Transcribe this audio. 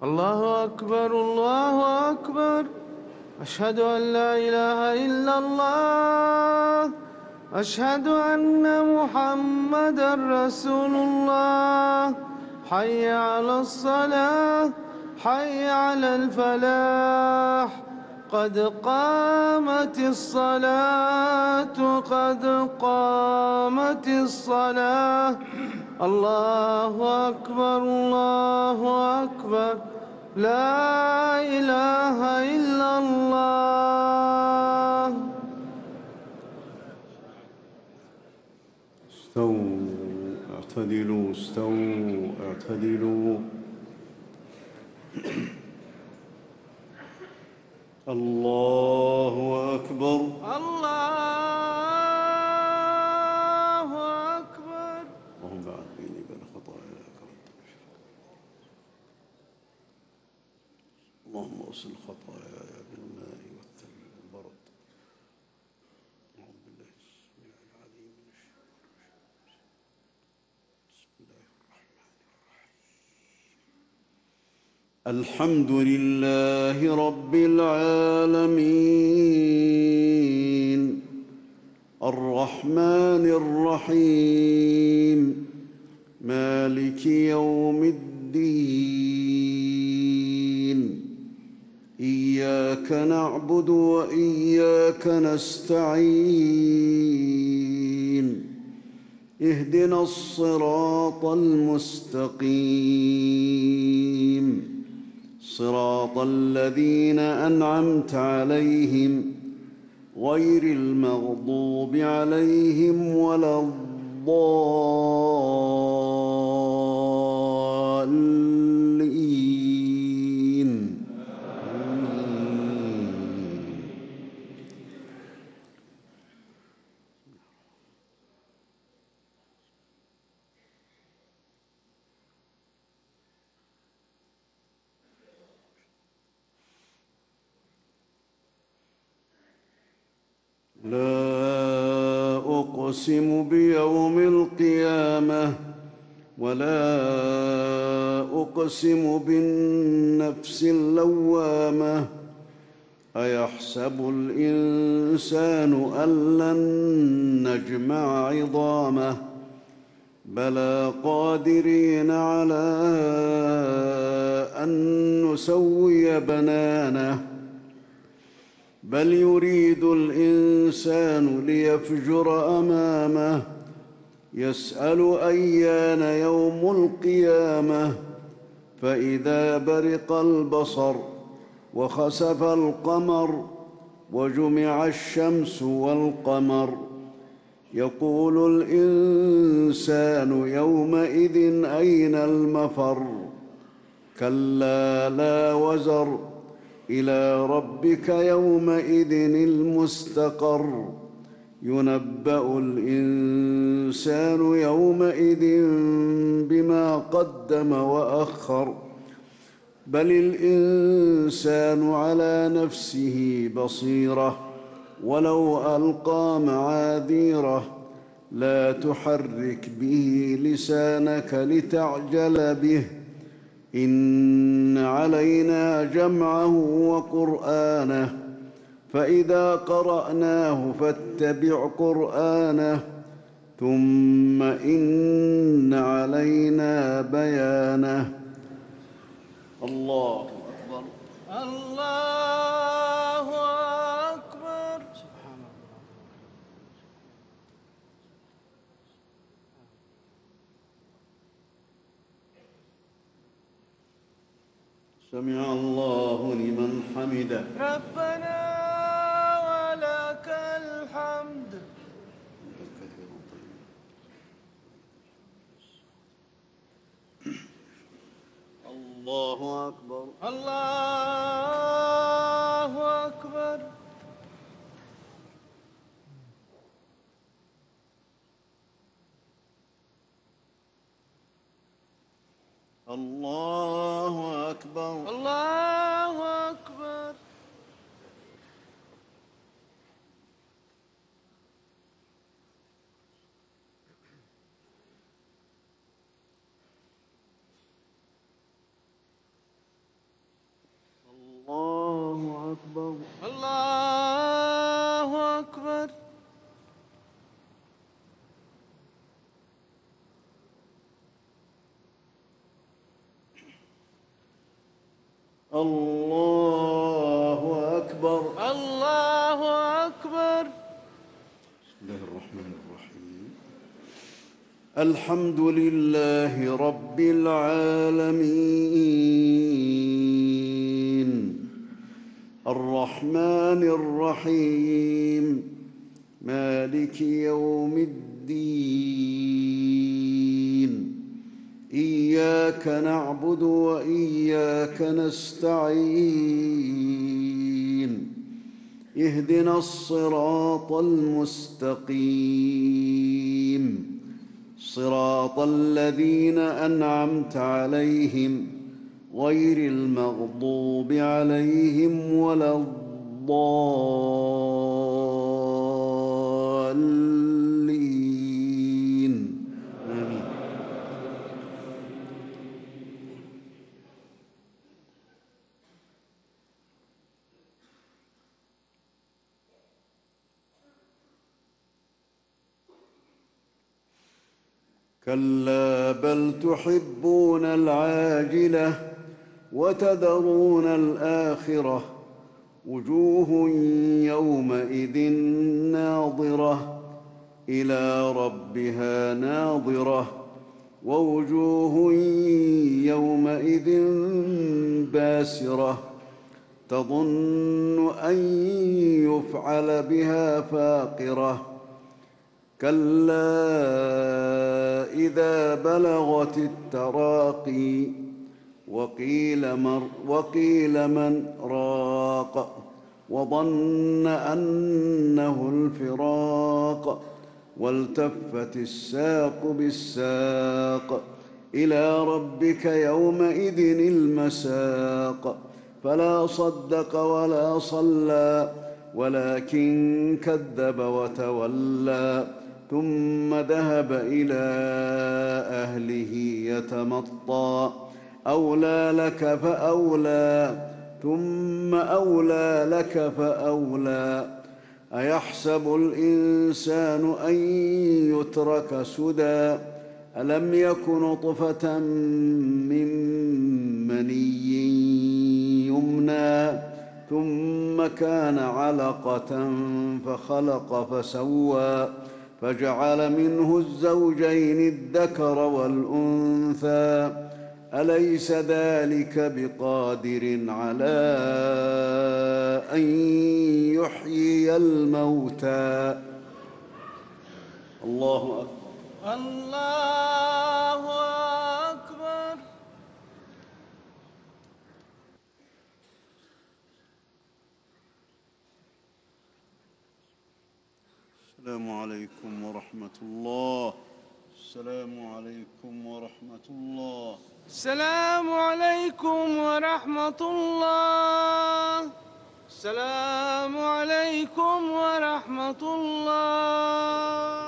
الله أكبر الله أكبر. أشهد أن لا إله إلا الله. أشهد أن محمدًا رسول الله. حي على الصلاة حي على الفلاح. قد قامت الصلاة قد قامت الصلاة. الله أكبر الله أكبر. لا إله إلا الله. استووا اعتدلوا استووا اعتدلوا. الله أكبر الله أكبر. اللهم بعد بيني وبين خطاياي اللهم اغسل خطاياي بالماء والثلج والبرد. أعوذ بالله السميع العليم من الشيطان الرجيم. بسم الله الرحمن الرحيم. الحمد لله رب العالمين الرحمن الرحيم مالك يوم الدين. إياك نعبد وإياك نستعين. اهدنا الصراط المستقيم صراط الذين أنعمت عليهم غير المغضوب عليهم ولا الضالين. لا أقسم بيوم القيامة ولا أقسم بالنفس اللوامة. أيحسب الإنسان أن لن نجمع عظامه بلى قادرين على أن نسوي بنانه. بل يريد الإنسان ليفجر أمامه يسأل أيان يوم القيامة. فإذا برق البصر وخسف القمر وجمع الشمس والقمر يقول الإنسان يومئذ أين المفر. كلا لا وزر إلى ربك يومئذ المستقر. ينبأ الإنسان يومئذ بما قدم وأخر. بل الإنسان على نفسه بصيرة ولو ألقى معاذيره. لا تحرك به لسانك لتعجل به. إن علينا جمعه وقرآنه فإذا قرأناه فاتبع قرآنه ثم إن علينا بيانه. الله أكبر الله أكبر. سمع الله لمن حمده. ربنا ولك الحمد. الله أكبر الله أكبر. الله أكبر الله أكبر. الله أكبر. الله أكبر. بسم الله الرحمن الرحيم. الحمد لله رب العالمين، الرحمن الرحيم، مالك يوم الدين. إياك نعبد وإياك نستعين. اهدنا الصراط المستقيم، صراط الذين أنعمت عليهم غير المغضوب عليهم ولا الضالين. آمين. كلا بل تحبون العاجلة وتذرون الآخرة. وجوه يومئذ ناظرة إلى ربها ناظرة، ووجوه يومئذ باسرة تظن أن يفعل بها فاقرة. كلا إذا بلغت التراقي وقيل من راق وظن أنه الفراق والتفت الساق بالساق إلى ربك يومئذ المساق. فلا صدق ولا صلى ولكن كذب وتولى ثم ذهب إلى أهله يتمطى. أولى لك فأولى ثم أولى لك فأولى. أيحسب الإنسان أن يترك سدى ألم يك نطفة من مني يمنى ثم كان علقة فخلق فسوى فجعل منه الزوجين الذكر والأنثى. أليس ذلك بقادر على أن يحيي الموتى؟ الله أكبر. الله أكبر. السلام عليكم ورحمة الله. السلام عليكم ورحمة الله. السلام عليكم ورحمة الله. السلام عليكم ورحمة الله.